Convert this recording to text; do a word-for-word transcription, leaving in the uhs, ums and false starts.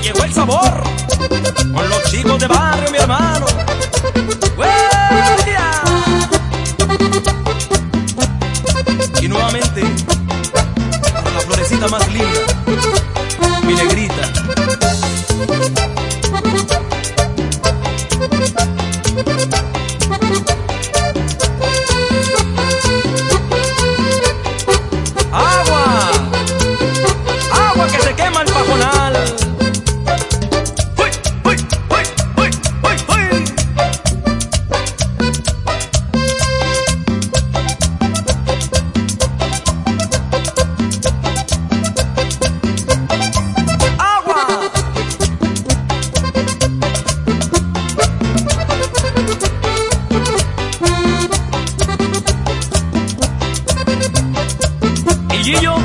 llegó el sabor con los chicos de barrio, mi hermano. ¡Huella! Y nuevamente para la florecita más linda, mi negrita. ¡Agua! ¡Agua que se quema el pajonal! ¡Uy, uy, uy, uy, uy, uy! ¡Agua! Y Gillo